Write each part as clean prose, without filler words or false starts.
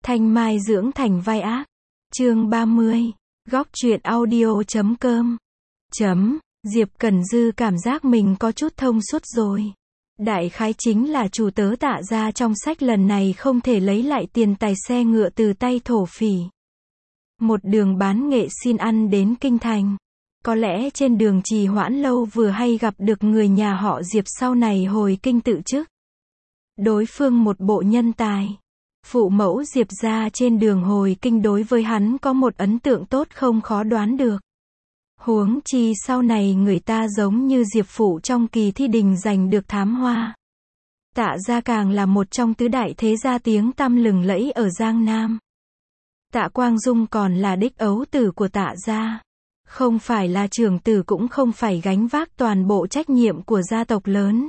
Thanh Mai dưỡng thành vai ác. Chương 30. Góc truyện audio.com. Diệp Cẩn Dư cảm giác mình có chút thông suốt rồi. Đại khái chính là chủ tớ Tạ gia trong sách lần này không thể lấy lại tiền tài xe ngựa từ tay thổ phỉ. Một đường bán nghệ xin ăn đến kinh thành. Có lẽ trên đường trì hoãn lâu vừa hay gặp được người nhà họ Diệp sau này hồi kinh tự chức. Đối phương một bộ nhân tài. Phụ mẫu Diệp gia trên đường hồi kinh đối với hắn có một ấn tượng tốt không khó đoán được. Huống chi sau này người ta giống như Diệp phụ trong kỳ thi đình giành được thám hoa. Tạ gia càng là một trong tứ đại thế gia tiếng tăm lừng lẫy ở Giang Nam. Tạ Quang Dung còn là đích ấu tử của Tạ gia. Không phải là trưởng tử cũng không phải gánh vác toàn bộ trách nhiệm của gia tộc lớn.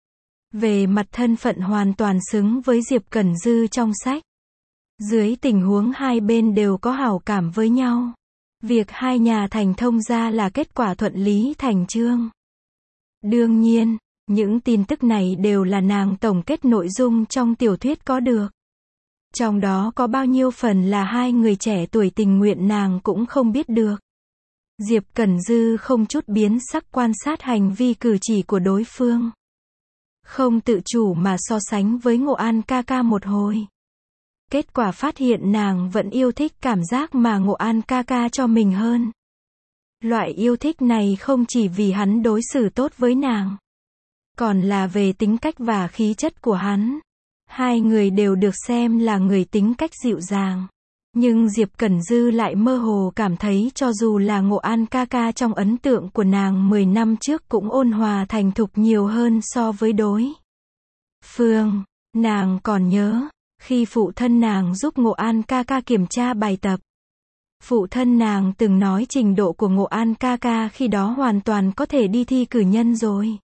Về mặt thân phận hoàn toàn xứng với Diệp Cẩn Dư trong sách. Dưới tình huống hai bên đều có hảo cảm với nhau. Việc hai nhà thành thông gia là kết quả thuận lý thành chương. Đương nhiên, những tin tức này đều là nàng tổng kết nội dung trong tiểu thuyết có được. Trong đó có bao nhiêu phần là hai người trẻ tuổi tình nguyện nàng cũng không biết được. Diệp Cẩn Dư không chút biến sắc quan sát hành vi cử chỉ của đối phương. Không tự chủ mà so sánh với Ngộ An ca ca một hồi. Kết quả phát hiện nàng vẫn yêu thích cảm giác mà Ngộ An ca ca cho mình hơn. Loại yêu thích này không chỉ vì hắn đối xử tốt với nàng, còn là về tính cách và khí chất của hắn. Hai người đều được xem là người tính cách dịu dàng. Nhưng Diệp Cẩn Dư lại mơ hồ cảm thấy cho dù là Ngộ An ca ca trong ấn tượng của nàng 10 năm trước cũng ôn hòa thành thục nhiều hơn so với đối phương. Nàng còn nhớ, khi phụ thân nàng giúp Ngộ An ca ca kiểm tra bài tập. Phụ thân nàng từng nói trình độ của Ngộ An ca ca khi đó hoàn toàn có thể đi thi cử nhân rồi.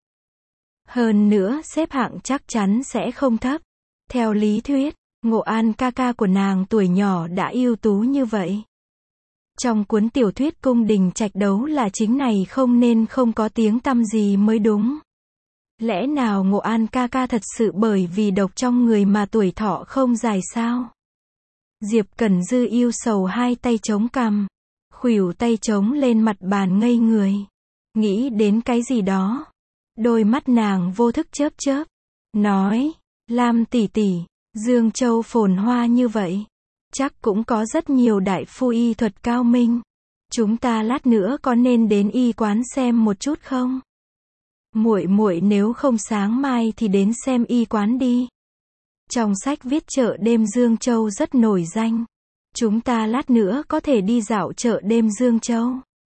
Hơn nữa xếp hạng chắc chắn sẽ không thấp. Theo lý thuyết, Ngộ An ca ca của nàng tuổi nhỏ đã ưu tú như vậy. Trong cuốn tiểu thuyết cung đình trạch đấu là chính này không nên không có tiếng tăm gì mới đúng. Lẽ nào Ngộ An ca ca thật sự bởi vì độc trong người mà tuổi thọ không dài sao? Diệp Cẩn Dư yêu sầu hai tay chống cằm, khuỷu tay chống lên mặt bàn ngây người. Nghĩ đến cái gì đó. Đôi mắt nàng vô thức chớp chớp. Nói, Lam tỷ tỷ, Dương Châu phồn hoa như vậy. Chắc cũng có rất nhiều đại phu y thuật cao minh. Chúng ta lát nữa có nên đến y quán xem một chút không? Muội muội nếu không sáng mai thì đến xem y quán đi. Trong sách viết chợ đêm Dương Châu rất nổi danh. Chúng ta lát nữa có thể đi dạo chợ đêm Dương Châu.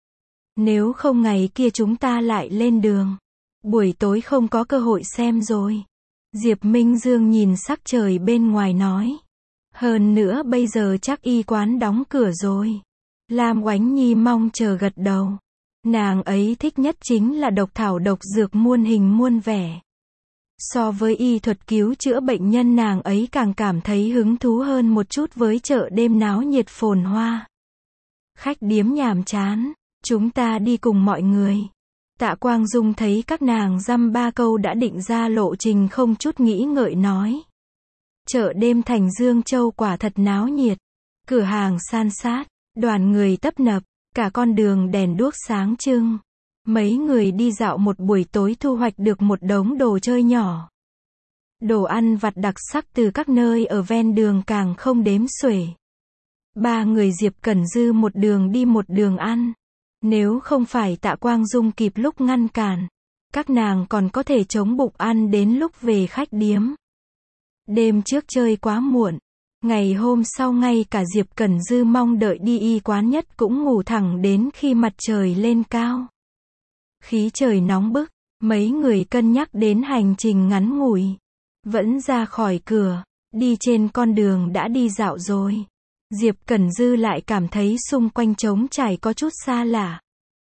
Nếu không ngày kia chúng ta lại lên đường. Buổi tối không có cơ hội xem rồi. Diệp Minh Dương nhìn sắc trời bên ngoài nói. Hơn nữa bây giờ chắc y quán đóng cửa rồi. Lam Oánh Nhi mong chờ gật đầu. Nàng ấy thích nhất chính là độc thảo độc dược muôn hình muôn vẻ. So với y thuật cứu chữa bệnh nhân nàng ấy càng cảm thấy hứng thú hơn một chút với chợ đêm náo nhiệt phồn hoa. Khách điếm nhàm chán, chúng ta đi cùng mọi người. Tạ Quang Dung thấy các nàng dăm ba câu đã định ra lộ trình không chút nghĩ ngợi nói. Chợ đêm thành Dương Châu quả thật náo nhiệt. Cửa hàng san sát, đoàn người tấp nập, cả con đường đèn đuốc sáng trưng. Mấy người đi dạo một buổi tối thu hoạch được một đống đồ chơi nhỏ. Đồ ăn vặt đặc sắc từ các nơi ở ven đường càng không đếm xuể. Ba người Diệp Cẩn Dư một đường đi một đường ăn. Nếu không phải Tạ Quang Dung kịp lúc ngăn cản, các nàng còn có thể chống bụng ăn đến lúc về khách điếm. Đêm trước chơi quá muộn. Ngày hôm sau ngay cả Diệp Cẩn Dư mong đợi đi y quán nhất cũng ngủ thẳng đến khi mặt trời lên cao. Khí trời nóng bức, mấy người cân nhắc đến hành trình ngắn ngủi. Vẫn ra khỏi cửa, đi trên con đường đã đi dạo rồi. Diệp Cẩn Dư lại cảm thấy xung quanh trống trải có chút xa lạ.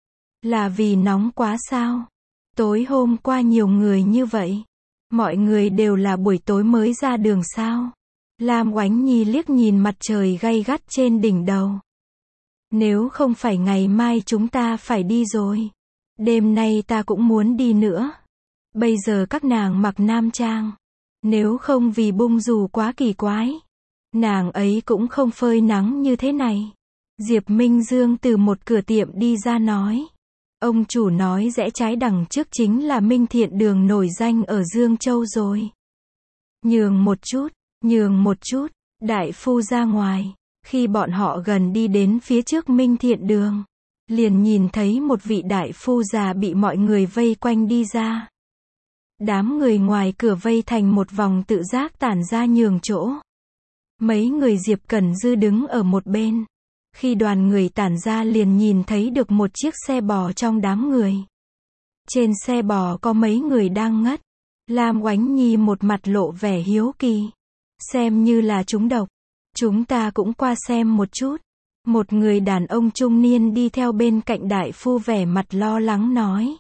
Là vì nóng quá sao? Tối hôm qua nhiều người như vậy. Mọi người đều là buổi tối mới ra đường sao? Lam Oánh Nhi liếc nhìn mặt trời gay gắt trên đỉnh đầu. Nếu không phải ngày mai chúng ta phải đi rồi. Đêm nay ta cũng muốn đi nữa. Bây giờ các nàng mặc nam trang. Nếu không vì bung dù quá kỳ quái. Nàng ấy cũng không phơi nắng như thế này. Diệp Minh Dương từ một cửa tiệm đi ra nói. Ông chủ nói rẽ trái đằng trước chính là Minh Thiện Đường nổi danh ở Dương Châu rồi. Nhường một chút, đại phu ra ngoài. Khi bọn họ gần đi đến phía trước Minh Thiện Đường, liền nhìn thấy một vị đại phu già bị mọi người vây quanh đi ra. Đám người ngoài cửa vây thành một vòng tự giác tản ra nhường chỗ. Mấy người Diệp Cẩn Dư đứng ở một bên. Khi đoàn người tản ra liền nhìn thấy được một chiếc xe bò trong đám người. Trên xe bò có mấy người đang ngất. Lam Oánh Nhi một mặt lộ vẻ hiếu kỳ. Xem như là trúng độc. Chúng ta cũng qua xem một chút. Một người đàn ông trung niên đi theo bên cạnh đại phu vẻ mặt lo lắng nói.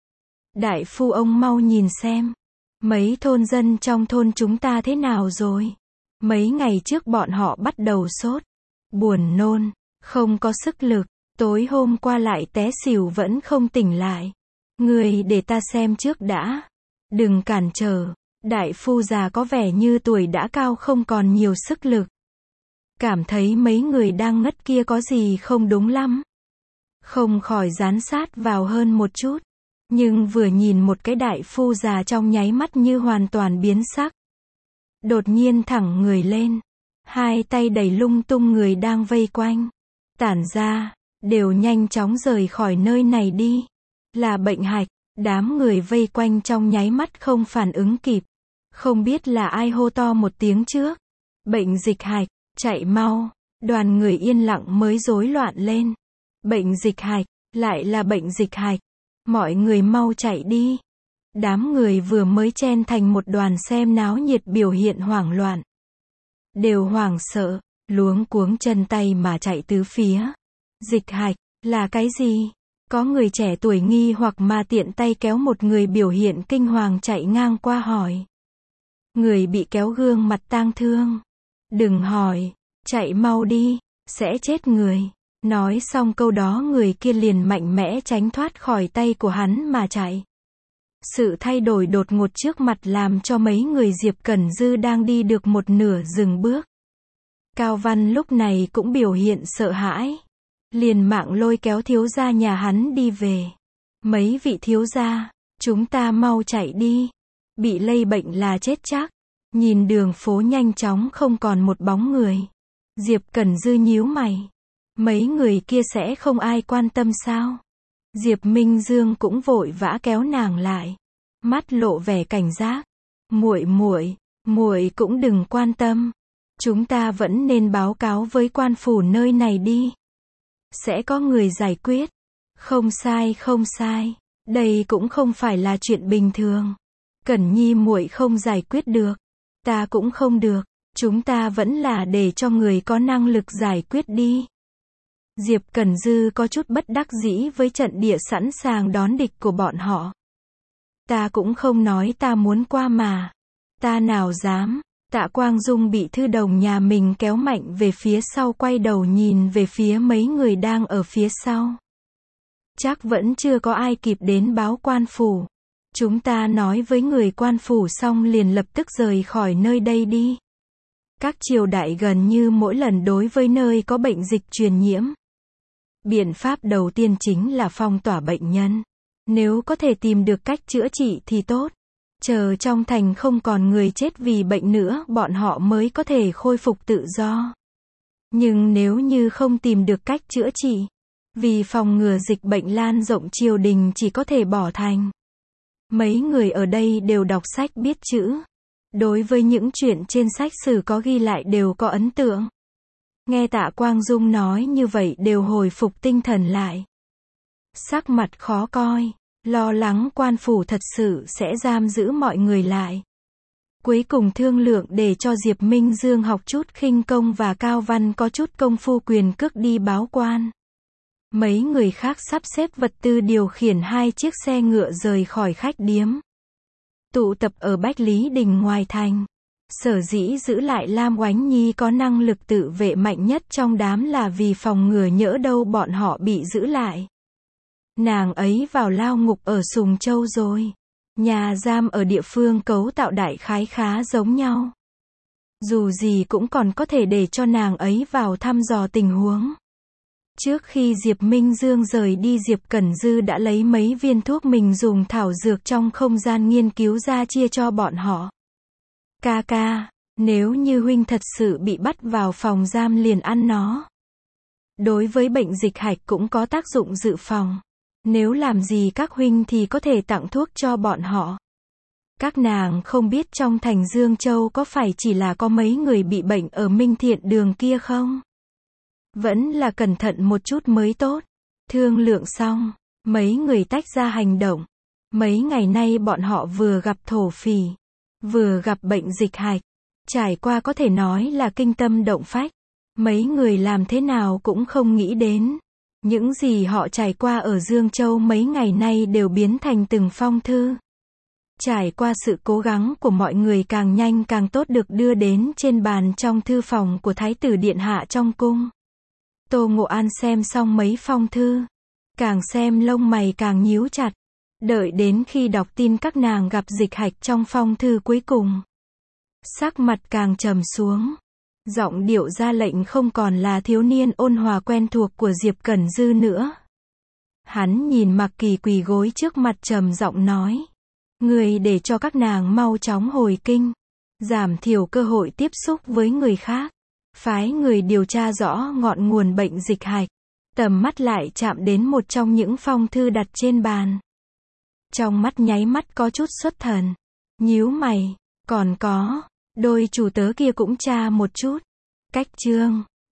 Đại phu ông mau nhìn xem. Mấy thôn dân trong thôn chúng ta thế nào rồi? Mấy ngày trước bọn họ bắt đầu sốt, buồn nôn, không có sức lực, tối hôm qua lại té xỉu vẫn không tỉnh lại. Người để ta xem trước đã. Đừng cản trở. Đại phu già có vẻ như tuổi đã cao không còn nhiều sức lực. Cảm thấy mấy người đang ngất kia có gì không đúng lắm. Không khỏi dán sát vào hơn một chút. Nhưng vừa nhìn một cái đại phu già trong nháy mắt như hoàn toàn biến sắc. Đột nhiên thẳng người lên. Hai tay đẩy lung tung người đang vây quanh. Tản ra, đều nhanh chóng rời khỏi nơi này đi. Là bệnh hạch, đám người vây quanh trong nháy mắt không phản ứng kịp. Không biết là ai hô to một tiếng trước. Bệnh dịch hạch, chạy mau. Đoàn người yên lặng mới rối loạn lên. Bệnh dịch hạch, lại là bệnh dịch hạch. Mọi người mau chạy đi. Đám người vừa mới chen thành một đoàn xem náo nhiệt biểu hiện hoảng loạn. Đều hoảng sợ, luống cuống chân tay mà chạy tứ phía. Dịch hạch, là cái gì? Có người trẻ tuổi nghi hoặc mà tiện tay kéo một người biểu hiện kinh hoàng chạy ngang qua hỏi. Người bị kéo gương mặt tang thương. Đừng hỏi, chạy mau đi, sẽ chết người. Nói xong câu đó người kia liền mạnh mẽ tránh thoát khỏi tay của hắn mà chạy. Sự thay đổi đột ngột trước mặt làm cho mấy người Diệp Cẩn Dư đang đi được một nửa dừng bước. Cao Văn lúc này cũng biểu hiện sợ hãi. Liền mạng lôi kéo thiếu gia nhà hắn đi về. Mấy vị thiếu gia, chúng ta mau chạy đi. Bị lây bệnh là chết chắc. Nhìn đường phố nhanh chóng không còn một bóng người. Diệp Cẩn Dư nhíu mày. Mấy người kia sẽ không ai quan tâm sao? Diệp Minh Dương cũng vội vã kéo nàng lại. Mắt lộ vẻ cảnh giác. Muội cũng đừng quan tâm. Chúng ta vẫn nên báo cáo với quan phủ nơi này đi. Sẽ có người giải quyết. Không sai. Đây cũng không phải là chuyện bình thường. Cẩn Nhi muội không giải quyết được. Ta cũng không được. Chúng ta vẫn là để cho người có năng lực giải quyết đi. Diệp Cẩn Dư có chút bất đắc dĩ với trận địa sẵn sàng đón địch của bọn họ. Ta cũng không nói ta muốn qua mà. Ta nào dám. Tạ Quang Dung bị thư đồng nhà mình kéo mạnh về phía sau quay đầu nhìn về phía mấy người đang ở phía sau. Chắc vẫn chưa có ai kịp đến báo quan phủ. Chúng ta nói với người quan phủ xong liền lập tức rời khỏi nơi đây đi. Các triều đại gần như mỗi lần đối với nơi có bệnh dịch truyền nhiễm. Biện pháp đầu tiên chính là phong tỏa bệnh nhân. Nếu có thể tìm được cách chữa trị thì tốt. Chờ trong thành không còn người chết vì bệnh nữa, bọn họ mới có thể khôi phục tự do. Nhưng nếu như không tìm được cách chữa trị, vì phòng ngừa dịch bệnh lan rộng triều đình chỉ có thể bỏ thành. Mấy người ở đây đều đọc sách biết chữ. Đối với những chuyện trên sách sử có ghi lại đều có ấn tượng. Nghe Tạ Quang Dung nói như vậy đều hồi phục tinh thần lại. Sắc mặt khó coi, lo lắng quan phủ thật sự sẽ giam giữ mọi người lại. Cuối cùng thương lượng để cho Diệp Minh Dương học chút khinh công và Cao Văn có chút công phu quyền cước đi báo quan. Mấy người khác sắp xếp vật tư điều khiển 2 chiếc xe ngựa rời khỏi khách điếm. Tụ tập ở Bách Lý Đình ngoài thành. Sở dĩ giữ lại Lam Oánh Nhi có năng lực tự vệ mạnh nhất trong đám là vì phòng ngừa nhỡ đâu bọn họ bị giữ lại. Nàng ấy vào lao ngục ở Sùng Châu rồi. Nhà giam ở địa phương cấu tạo đại khái khá giống nhau. Dù gì cũng còn có thể để cho nàng ấy vào thăm dò tình huống. Trước khi Diệp Minh Dương rời đi, Diệp Cẩn Dư đã lấy mấy viên thuốc mình dùng thảo dược trong không gian nghiên cứu ra chia cho bọn họ. Ca ca, nếu như huynh thật sự bị bắt vào phòng giam liền ăn nó. Đối với bệnh dịch hạch cũng có tác dụng dự phòng. Nếu làm gì các huynh thì có thể tặng thuốc cho bọn họ. Các nàng không biết trong thành Dương Châu có phải chỉ là có mấy người bị bệnh ở Minh Thiện Đường kia không? Vẫn là cẩn thận một chút mới tốt. Thương lượng xong, mấy người tách ra hành động. Mấy ngày nay bọn họ vừa gặp thổ phỉ, vừa gặp bệnh dịch hạch. Trải qua có thể nói là kinh tâm động phách. Mấy người làm thế nào cũng không nghĩ đến. Những gì họ trải qua ở Dương Châu mấy ngày nay đều biến thành từng phong thư. Trải qua sự cố gắng của mọi người càng nhanh càng tốt được đưa đến trên bàn trong thư phòng của Thái tử Điện Hạ trong cung. Tô Ngộ An xem xong mấy phong thư. Càng xem lông mày càng nhíu chặt. Đợi đến khi đọc tin các nàng gặp dịch hạch trong phong thư cuối cùng. Sắc mặt càng trầm xuống. Giọng điệu ra lệnh không còn là thiếu niên ôn hòa quen thuộc của Diệp Cẩn Dư nữa. Hắn nhìn Mạc Kỳ quỳ gối trước mặt trầm giọng nói. Người để cho các nàng mau chóng hồi kinh. Giảm thiểu cơ hội tiếp xúc với người khác. Phái người điều tra rõ ngọn nguồn bệnh dịch hạch. Tầm mắt lại chạm đến một trong những phong thư đặt trên bàn. Trong mắt nháy mắt có chút xuất thần. Nhíu mày. Còn có, đôi chủ tớ kia cũng tra một chút. Cách chương